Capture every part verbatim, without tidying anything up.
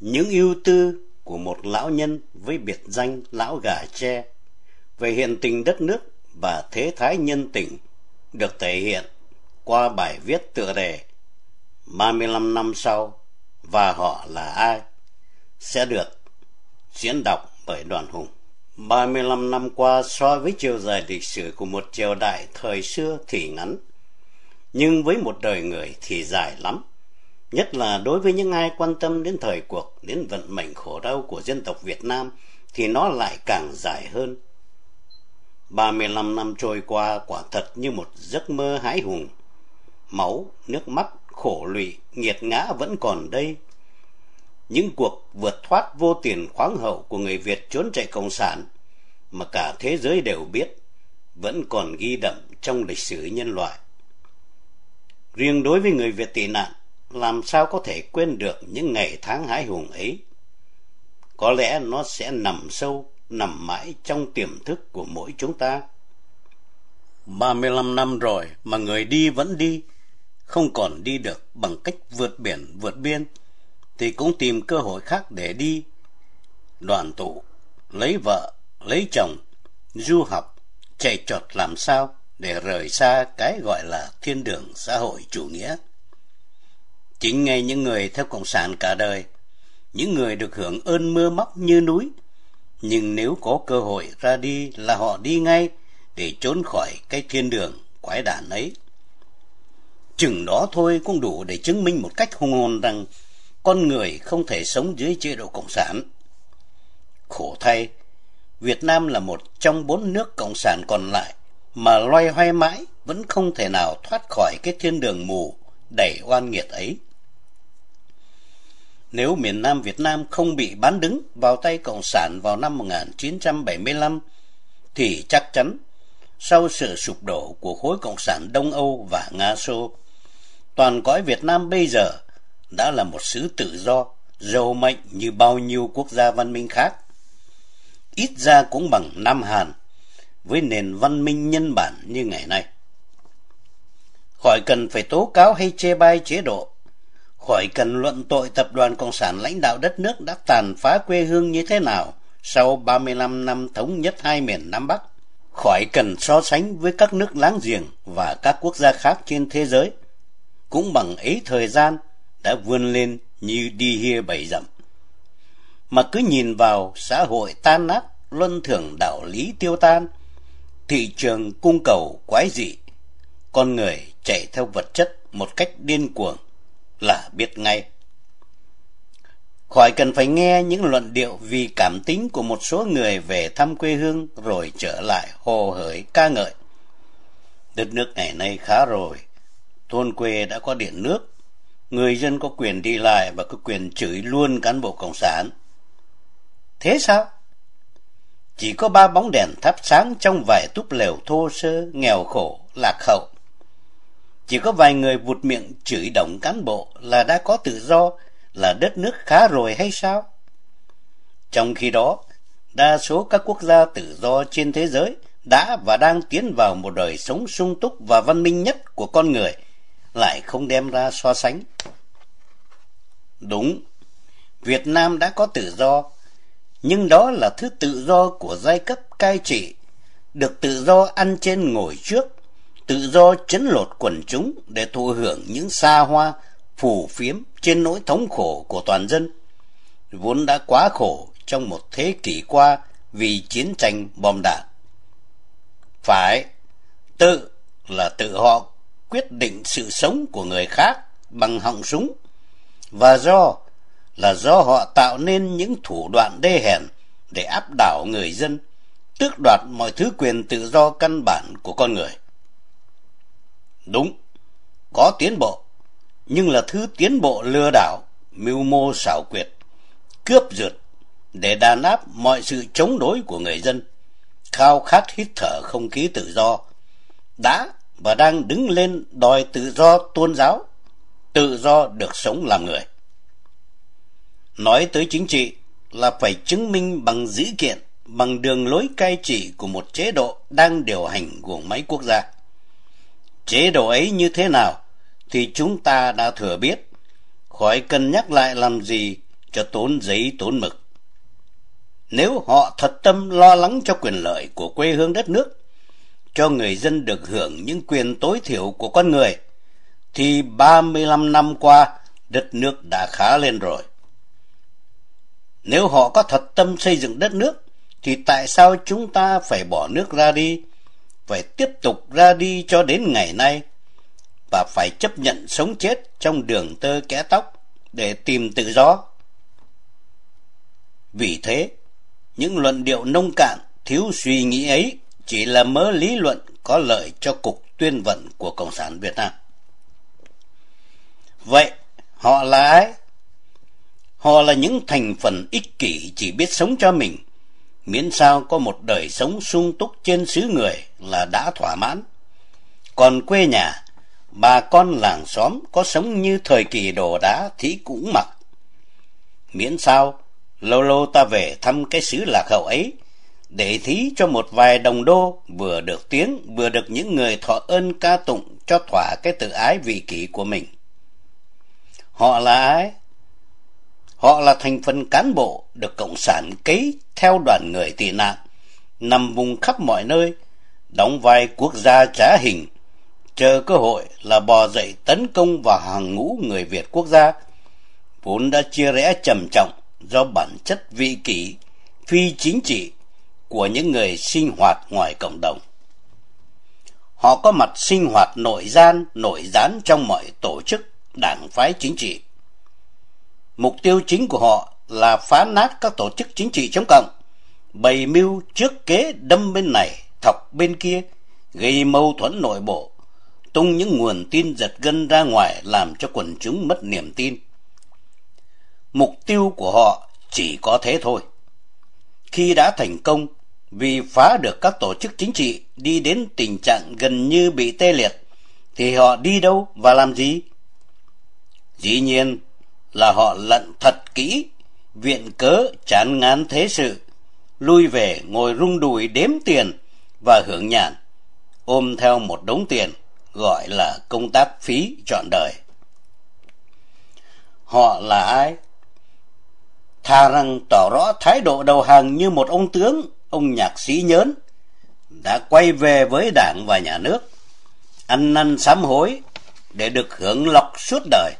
Những ưu tư của một lão nhân với biệt danh lão gà tre về hiện tình đất nước và thế thái nhân tình được thể hiện qua bài viết tựa đề ba mươi lăm năm sau và họ là ai sẽ được diễn đọc bởi Đoàn Hùng. ba mươi lăm năm qua so với chiều dài lịch sử của một triều đại thời xưa thì ngắn, nhưng với một đời người thì dài lắm. Nhất là đối với những ai quan tâm đến thời cuộc, đến vận mệnh khổ đau của dân tộc Việt Nam thì nó lại càng dài hơn. ba mươi lăm năm trôi qua quả thật như một giấc mơ hãi hùng. Máu, nước mắt, khổ lụy, nghiệt ngã vẫn còn đây. Những cuộc vượt thoát vô tiền khoáng hậu của người Việt trốn chạy cộng sản mà cả thế giới đều biết vẫn còn ghi đậm trong lịch sử nhân loại. Riêng đối với người Việt tị nạn, làm sao có thể quên được những ngày tháng hãi hùng ấy? Có lẽ nó sẽ nằm sâu, nằm mãi trong tiềm thức của mỗi chúng ta. ba mươi lăm năm rồi mà người đi vẫn đi, không còn đi được bằng cách vượt biển, vượt biên, thì cũng tìm cơ hội khác để đi. Đoàn tụ, lấy vợ, lấy chồng, du học, chạy trọt làm sao để rời xa cái gọi là thiên đường xã hội chủ nghĩa. Chính ngay những người theo Cộng sản cả đời, những người được hưởng ơn mưa móc như núi, nhưng nếu có cơ hội ra đi là họ đi ngay để trốn khỏi cái thiên đường quái đản ấy. Chừng đó thôi cũng đủ để chứng minh một cách hùng hồn rằng con người không thể sống dưới chế độ Cộng sản. Khổ thay, Việt Nam là một trong bốn nước Cộng sản còn lại mà loay hoay mãi vẫn không thể nào thoát khỏi cái thiên đường mù đầy oan nghiệt ấy. Nếu miền Nam Việt Nam không bị bán đứng vào tay Cộng sản vào năm một nghìn chín trăm bảy mươi lăm, thì chắc chắn sau sự sụp đổ của khối Cộng sản Đông Âu và Nga Xô, toàn cõi Việt Nam bây giờ đã là một xứ tự do, giàu mạnh như bao nhiêu quốc gia văn minh khác. Ít ra cũng bằng Nam Hàn, với nền văn minh nhân bản như ngày nay. Khỏi cần phải tố cáo hay chê bai chế độ, khỏi cần luận tội tập đoàn Cộng sản lãnh đạo đất nước đã tàn phá quê hương như thế nào sau ba mươi lăm năm thống nhất hai miền Nam Bắc, khỏi cần so sánh với các nước láng giềng và các quốc gia khác trên thế giới, cũng bằng ấy thời gian đã vươn lên như đi hia bảy dặm. Mà cứ nhìn vào xã hội tan nát, luân thường đạo lý tiêu tan, thị trường cung cầu quái dị, con người chạy theo vật chất một cách điên cuồng là biết ngay. Khỏi cần phải nghe những luận điệu vì cảm tính của một số người về thăm quê hương rồi trở lại hồ hởi ca ngợi. Đất nước ngày nay khá rồi, thôn quê đã có điện nước, người dân có quyền đi lại và có quyền chửi luôn cán bộ Cộng sản. Thế sao? Chỉ có ba bóng đèn thắp sáng trong vài túp lều thô sơ, nghèo khổ, lạc hậu. Chỉ có vài người vụt miệng chửi đồng cán bộ là đã có tự do, là đất nước khá rồi hay sao? Trong khi đó, đa số các quốc gia tự do trên thế giới đã và đang tiến vào một đời sống sung túc và văn minh nhất của con người, lại không đem ra so sánh. Đúng, Việt Nam đã có tự do, nhưng đó là thứ tự do của giai cấp cai trị, được tự do ăn trên ngồi trước, tự do trấn lột quần chúng để thụ hưởng những xa hoa, phù phiếm trên nỗi thống khổ của toàn dân, vốn đã quá khổ trong một thế kỷ qua vì chiến tranh bom đạn. Phải, tự là tự họ quyết định sự sống của người khác bằng họng súng, và do là do họ tạo nên những thủ đoạn đê hèn để áp đảo người dân, tước đoạt mọi thứ quyền tự do căn bản của con người. Đúng, có tiến bộ, nhưng là thứ tiến bộ lừa đảo, mưu mô xảo quyệt, cướp giật để đàn áp mọi sự chống đối của người dân, khao khát hít thở không khí tự do, đã và đang đứng lên đòi tự do tôn giáo, tự do được sống làm người. Nói tới chính trị là phải chứng minh bằng dữ kiện, bằng đường lối cai trị của một chế độ đang điều hành guồng máy quốc gia. Chế độ ấy như thế nào thì chúng ta đã thừa biết, khỏi cần nhắc lại làm gì cho tốn giấy tốn mực. Nếu họ thật tâm lo lắng cho quyền lợi của quê hương đất nước, cho người dân được hưởng những quyền tối thiểu của con người, thì ba mươi lăm năm qua đất nước đã khá lên rồi. Nếu họ có thật tâm xây dựng đất nước, thì tại sao chúng ta phải bỏ nước ra đi, phải tiếp tục ra đi cho đến ngày nay, và phải chấp nhận sống chết trong đường tơ kẽ tóc để tìm tự do? Vì thế, những luận điệu nông cạn, thiếu suy nghĩ ấy chỉ là mớ lý luận có lợi cho Cục Tuyên vận của Cộng sản Việt Nam. Vậy, họ là ai? Họ là những thành phần ích kỷ chỉ biết sống cho mình, miễn sao có một đời sống sung túc trên xứ người là đã thỏa mãn. Còn quê nhà, bà con làng xóm có sống như thời kỳ đồ đá thì cũng mặc. Miễn sao lâu lâu ta về thăm cái xứ lạc hậu ấy, để thí cho một vài đồng đô, vừa được tiếng, vừa được những người thọ ơn ca tụng cho thỏa cái tự ái vị kỷ của mình. Họ là ai? Họ là thành phần cán bộ được Cộng sản cấy theo đoàn người tị nạn, nằm vùng khắp mọi nơi, đóng vai quốc gia trá hình, chờ cơ hội là bò dậy tấn công vào hàng ngũ người Việt quốc gia, vốn đã chia rẽ trầm trọng do bản chất vị kỷ, phi chính trị của những người sinh hoạt ngoài cộng đồng. Họ có mặt sinh hoạt nội gian, nội gián trong mọi tổ chức, đảng phái chính trị. Mục tiêu chính của họ là phá nát các tổ chức chính trị chống cộng, bày mưu trước kế đâm bên này, thọc bên kia, gây mâu thuẫn nội bộ, tung những nguồn tin giật gân ra ngoài làm cho quần chúng mất niềm tin. Mục tiêu của họ chỉ có thế thôi. Khi đã thành công, vì phá được các tổ chức chính trị đi đến tình trạng gần như bị tê liệt, thì họ đi đâu và làm gì? Dĩ nhiên là họ lận thật kỹ, viện cớ chán ngán thế sự, lui về ngồi rung đùi đếm tiền và hưởng nhàn, ôm theo một đống tiền gọi là công tác phí trọn đời. Họ là ai? Thà rằng tỏ rõ thái độ đầu hàng như một ông tướng, ông nhạc sĩ nhớn, đã quay về với đảng và nhà nước, ăn năn sám hối để được hưởng lộc suốt đời.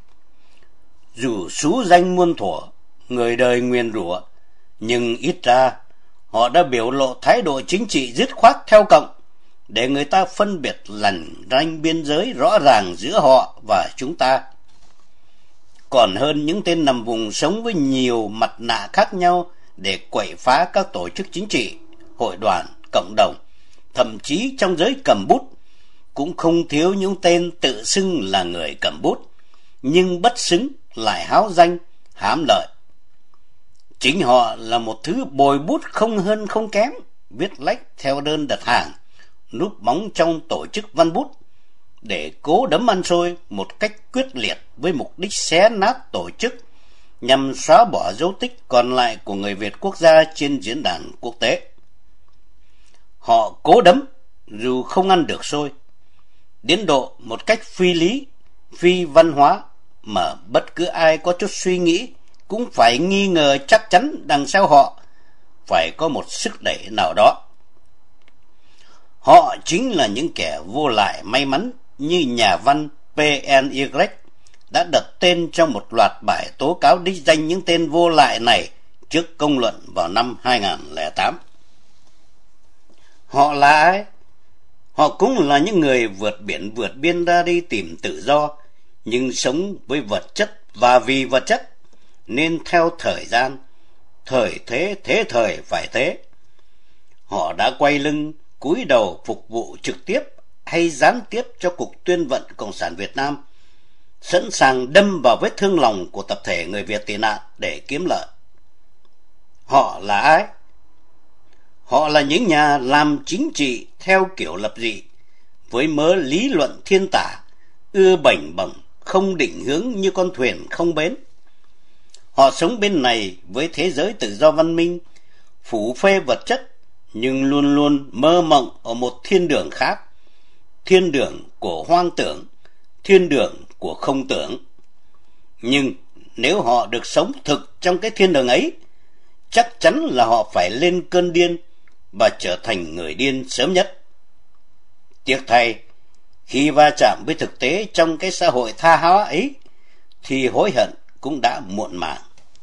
Dù xú danh muôn thuở, người đời nguyền rủa, nhưng ít ra họ đã biểu lộ thái độ chính trị dứt khoát theo cộng, để người ta phân biệt lằn ranh biên giới rõ ràng giữa họ và chúng ta. Còn hơn những tên nằm vùng sống với nhiều mặt nạ khác nhau để quậy phá các tổ chức chính trị, hội đoàn, cộng đồng, thậm chí trong giới cầm bút, cũng không thiếu những tên tự xưng là người cầm bút, nhưng bất xứng lại háo danh, hám lợi. Chính họ là một thứ bồi bút không hơn không kém, viết lách theo đơn đặt hàng, núp bóng trong tổ chức văn bút, để cố đấm ăn xôi một cách quyết liệt với mục đích xé nát tổ chức, nhằm xóa bỏ dấu tích còn lại của người Việt quốc gia trên diễn đàn quốc tế. Họ cố đấm dù không ăn được xôi, đến độ một cách phi lý, phi văn hóa, mà bất cứ ai có chút suy nghĩ cũng phải nghi ngờ chắc chắn đằng sau họ phải có một sức đẩy nào đó. Họ chính là những kẻ vô lại may mắn như nhà văn pê en i đã đặt tên trong một loạt bài tố cáo đích danh những tên vô lại này trước công luận vào năm hai không không tám. Họ là ai? Họ cũng là những người vượt biển vượt biên ra đi tìm tự do, nhưng sống với vật chất và vì vật chất, nên theo thời gian, thời thế thế thời phải thế. Họ đã quay lưng, cúi đầu phục vụ trực tiếp hay gián tiếp cho Cục Tuyên vận Cộng sản Việt Nam, sẵn sàng đâm vào vết thương lòng của tập thể người Việt tị nạn để kiếm lợi. Họ là ai? Họ là những nhà làm chính trị theo kiểu lập dị, với mớ lý luận thiên tả, ưa bảnh bổng, không định hướng như con thuyền không bến. Họ sống bên này với thế giới tự do văn minh, phủ phê vật chất, nhưng luôn luôn mơ mộng ở một thiên đường khác, thiên đường của hoang tưởng, thiên đường của không tưởng. Nhưng nếu họ được sống thực trong cái thiên đường ấy, chắc chắn là họ phải lên cơn điên và trở thành người điên sớm nhất. Tiếc thay, khi va chạm với thực tế trong cái xã hội tha hóa ấy, thì hối hận cũng đã muộn màng.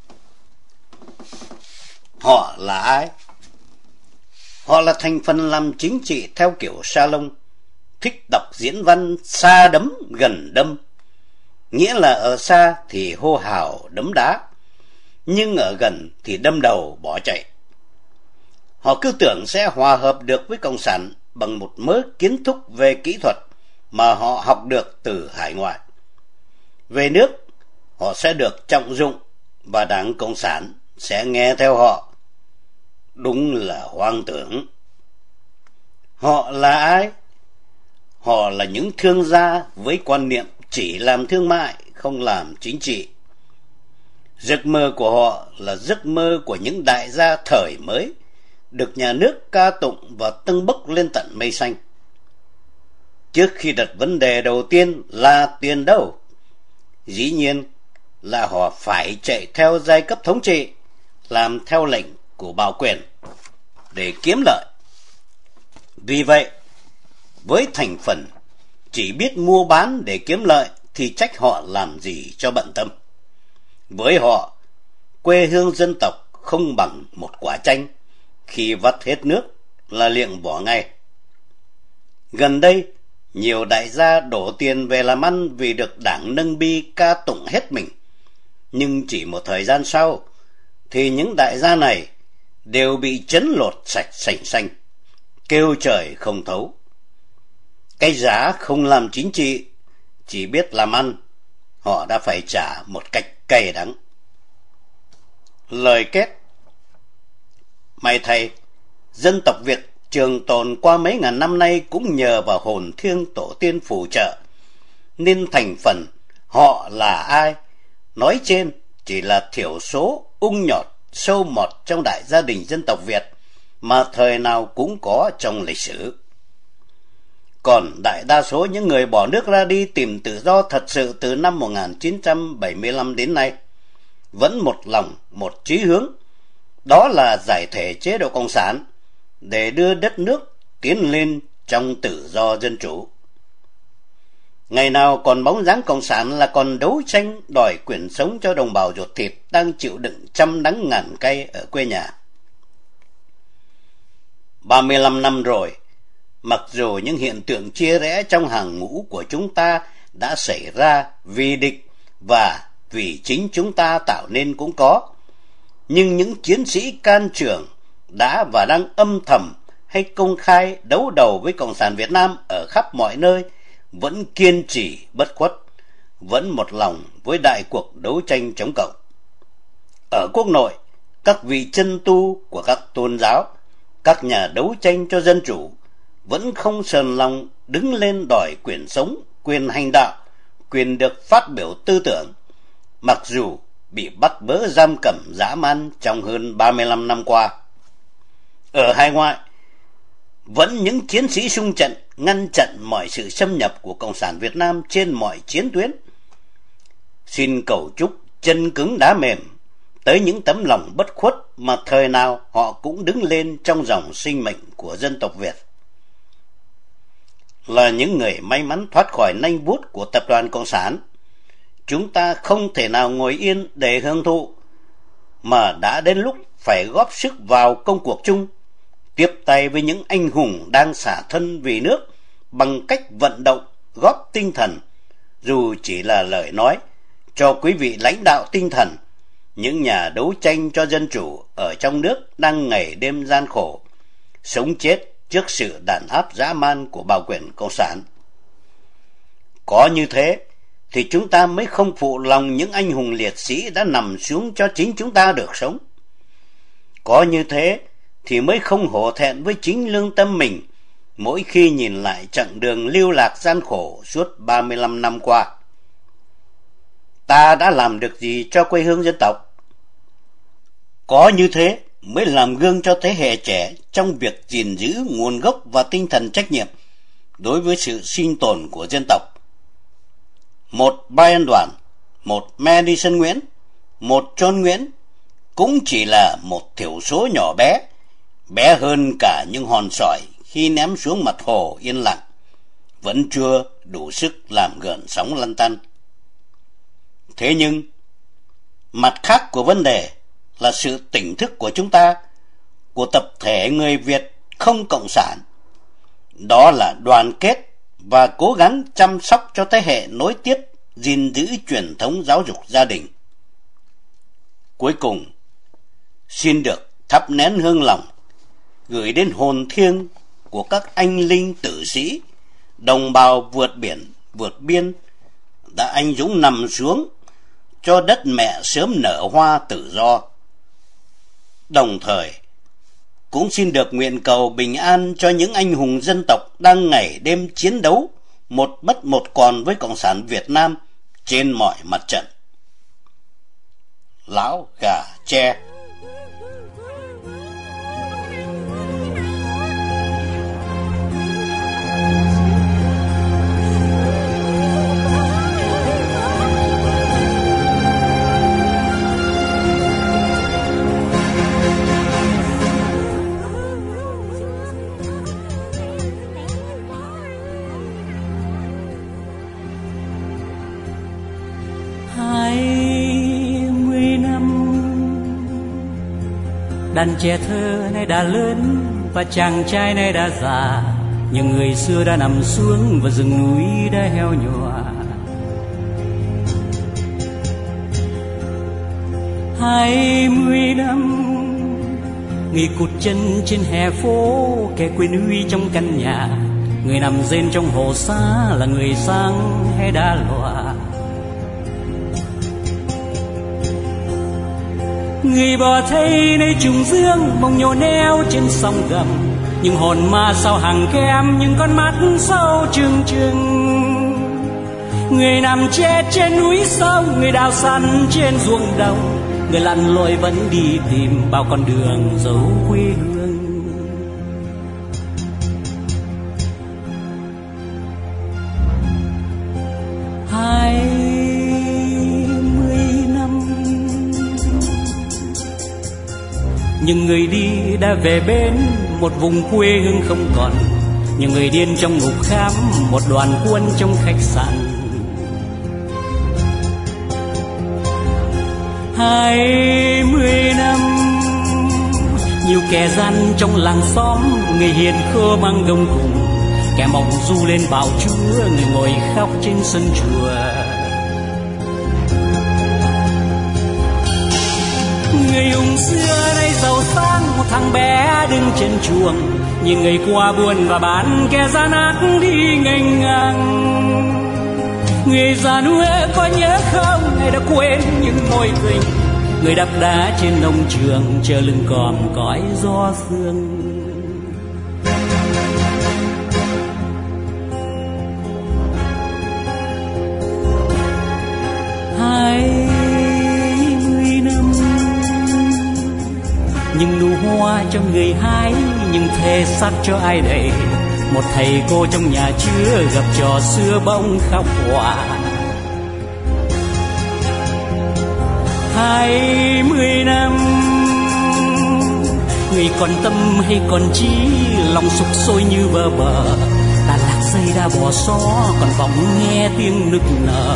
Họ là ai? Họ là thành phần làm chính trị theo kiểu salon, thích đọc diễn văn xa đấm gần đâm, nghĩa là ở xa thì hô hào đấm đá, nhưng ở gần thì đâm đầu bỏ chạy. Họ cứ tưởng sẽ hòa hợp được với Cộng sản bằng một mớ kiến thức về kỹ thuật mà họ học được từ hải ngoại. Về nước, họ sẽ được trọng dụng và Đảng Cộng sản sẽ nghe theo họ. Đúng là hoang tưởng. Họ là ai? Họ là những thương gia với quan niệm chỉ làm thương mại, không làm chính trị. Giấc mơ của họ là giấc mơ của những đại gia thời mới, được nhà nước ca tụng và tâng bốc lên tận mây xanh. Trước khi đặt vấn đề đầu tiên là tiền đâu, dĩ nhiên là họ phải chạy theo giai cấp thống trị, làm theo lệnh của bảo quyền để kiếm lợi. Vì vậy, với thành phần chỉ biết mua bán để kiếm lợi thì trách họ làm gì cho bận tâm. Với họ, quê hương dân tộc không bằng một quả chanh, khi vắt hết nước là liệng vỏ ngay. Gần đây, nhiều đại gia đổ tiền về làm ăn vì được Đảng nâng bi ca tụng hết mình. Nhưng chỉ một thời gian sau, thì những đại gia này đều bị trấn lột sạch sành xanh, kêu trời không thấu. Cái giá không làm chính trị, chỉ biết làm ăn, họ đã phải trả một cách cay đắng. Lời kết: may thay, dân tộc Việt trường tồn qua mấy ngàn năm nay cũng nhờ vào hồn thiêng tổ tiên phù trợ, nên thành phần họ là ai nói trên chỉ là thiểu số ung nhọt sâu mọt trong đại gia đình dân tộc Việt mà thời nào cũng có trong lịch sử. Còn đại đa số những người bỏ nước ra đi tìm tự do thật sự từ năm một nghìn chín trăm bảy mươi lăm đến nay vẫn một lòng một chí hướng, đó là giải thể chế độ cộng sản để đưa đất nước tiến lên trong tự do dân chủ. Ngày nào còn bóng dáng cộng sản là còn đấu tranh đòi quyền sống cho đồng bào ruột thịt đang chịu đựng trăm đắng ngàn cay ở quê nhà. ba mươi lăm năm rồi, mặc dù những hiện tượng chia rẽ trong hàng ngũ của chúng ta đã xảy ra vì địch và vì chính chúng ta tạo nên cũng có, nhưng những chiến sĩ can trường đã và đang âm thầm hay công khai đấu đầu với Cộng sản Việt Nam ở khắp mọi nơi vẫn kiên trì bất khuất, vẫn một lòng với đại cuộc đấu tranh chống Cộng. Ở quốc nội, các vị chân tu của các tôn giáo, các nhà đấu tranh cho dân chủ vẫn không sờn lòng đứng lên đòi quyền sống, quyền hành đạo, quyền được phát biểu tư tưởng, mặc dù bị bắt bớ giam cầm dã man trong hơn ba mươi lăm năm qua. Ở hải ngoại, vẫn những chiến sĩ xung trận ngăn chặn mọi sự xâm nhập của Cộng sản Việt Nam trên mọi chiến tuyến. Xin cầu chúc chân cứng đá mềm tới những tấm lòng bất khuất mà thời nào họ cũng đứng lên trong dòng sinh mệnh của dân tộc Việt. Là những người may mắn thoát khỏi nanh vuốt của tập đoàn Cộng sản, chúng ta không thể nào ngồi yên để hưởng thụ, mà đã đến lúc phải góp sức vào công cuộc chung, tiếp tay với những anh hùng đang xả thân vì nước bằng cách vận động, góp tinh thần, dù chỉ là lời nói, cho quý vị lãnh đạo tinh thần, những nhà đấu tranh cho dân chủ ở trong nước đang ngày đêm gian khổ, sống chết trước sự đàn áp dã man của bảo quyền Cộng sản. Có như thế thì chúng ta mới không phụ lòng những anh hùng liệt sĩ đã nằm xuống cho chính chúng ta được sống. Có như thế thì mới không hổ thẹn với chính lương tâm mình mỗi khi nhìn lại chặng đường lưu lạc gian khổ suốt ba mươi lăm năm qua. Ta đã làm được gì cho quê hương dân tộc? Có như thế mới làm gương cho thế hệ trẻ trong việc gìn giữ nguồn gốc và tinh thần trách nhiệm đối với sự sinh tồn của dân tộc. Một Brian Đoàn, một Madison Nguyễn, một chôn Nguyễn cũng chỉ là một thiểu số nhỏ bé, bé hơn cả những hòn sỏi khi ném xuống mặt hồ yên lặng, vẫn chưa đủ sức làm gợn sóng lăn tăn. Thế nhưng, mặt khác của vấn đề là sự tỉnh thức của chúng ta, của tập thể người Việt không cộng sản. Đó là đoàn kết và cố gắng chăm sóc cho thế hệ nối tiếp, gìn giữ truyền thống giáo dục gia đình. Cuối cùng, xin được thắp nén hương lòng, gửi đến hồn thiêng của các anh linh tử sĩ, đồng bào vượt biển, vượt biên, đã anh dũng nằm xuống cho đất mẹ sớm nở hoa tự do. Đồng thời, cũng xin được nguyện cầu bình an cho những anh hùng dân tộc đang ngày đêm chiến đấu, một mất một còn với Cộng sản Việt Nam trên mọi mặt trận. Lão Gà Tre. Đàn trẻ thơ nay đã lớn và chàng trai nay đã già, nhưng người xưa đã nằm xuống và rừng núi đã heo nhòa. Hai mươi năm người cụt chân trên hè phố, kẻ quên uy trong căn nhà, người nằm rên trong hồ xa là người sang hay đã lòa. Người bỏ thay nơi trùng dương, mong nhổ neo trên sông gầm, nhưng hồn ma sau hàng kem, những con mắt sâu trừng trừng. Người nằm chết trên núi sông, người đào săn trên ruộng đồng, người lặn lội vẫn đi tìm bao con đường dấu quê hương. Hai những người đi đã về bên một vùng quê hương không còn, những người điên trong ngục khám, một đoàn quân trong khách sạn. Hai mươi năm nhiều kẻ gian trong làng xóm, người hiền khô mang gông cùng, kẻ mộng du lên bào chúa, người ngồi khóc trên sân chùa. Người hùng xưa nay giàu sang, một thằng bé đứng trên chuồng, nhìn người qua buôn và bán, kẻ gian ác đi nghênh ngang. Người già nuôi có nhớ không, hay đã quên những môi tình, người đắp đá trên nông trường chờ lưng còm cõi gió sương. Hai những nụ hoa cho người hái, nhưng thề xác cho ai đây. Một thầy cô trong nhà chứa gặp trò xưa bỗng khóc hòa. Hai mươi năm người còn tâm hay còn trí, lòng sục sôi như bờ bờ. Đàn lạc dây đã bỏ xó, còn vọng nghe tiếng nức nở.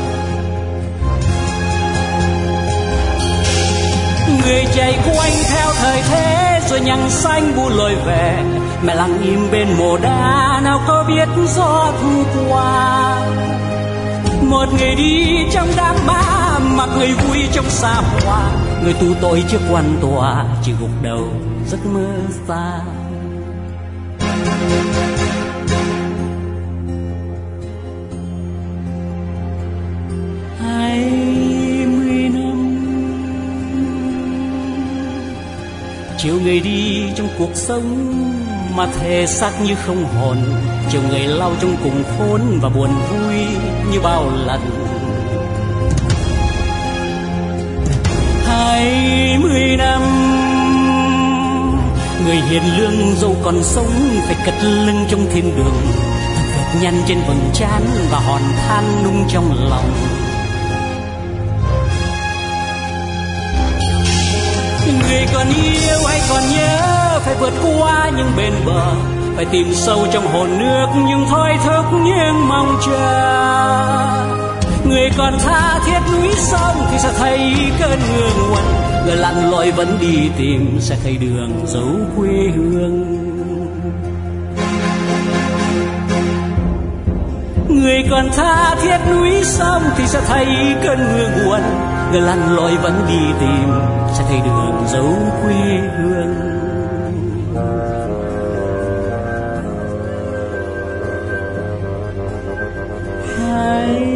Người chạy quanh theo thời thế, rồi nhằng xanh bu lội về. Mẹ lặng im bên mồ đá, nào có biết gió thu qua. Một người đi trong đám ma, mặc người vui trong xa hoa. Người tù tội trước quan tòa, chỉ gục đầu giấc mơ xa. Chiều người đi trong cuộc sống mà thể xác như không hồn, chiều người lau trong cùng khốn và buồn vui như bao lần. Hai mươi năm người hiền lương dẫu còn sống phải cất lưng trong thiên đường, vệt nhăn trên vầng trán và hòn than nung trong lòng. Người còn yêu hay còn nhớ, phải vượt qua những bên bờ, phải tìm sâu trong hồ nước nhưng thôi thúc những mong chờ. Người còn tha thiết núi sông thì sẽ thấy cơn mưa nguồn, người lặn lội vẫn đi tìm sẽ thấy đường dấu quê hương. Người còn tha thiết núi sông thì sẽ thấy cơn mưa nguồn, người lặn lội vẫn đi tìm sẽ thấy đường dấu quê hương. Hãy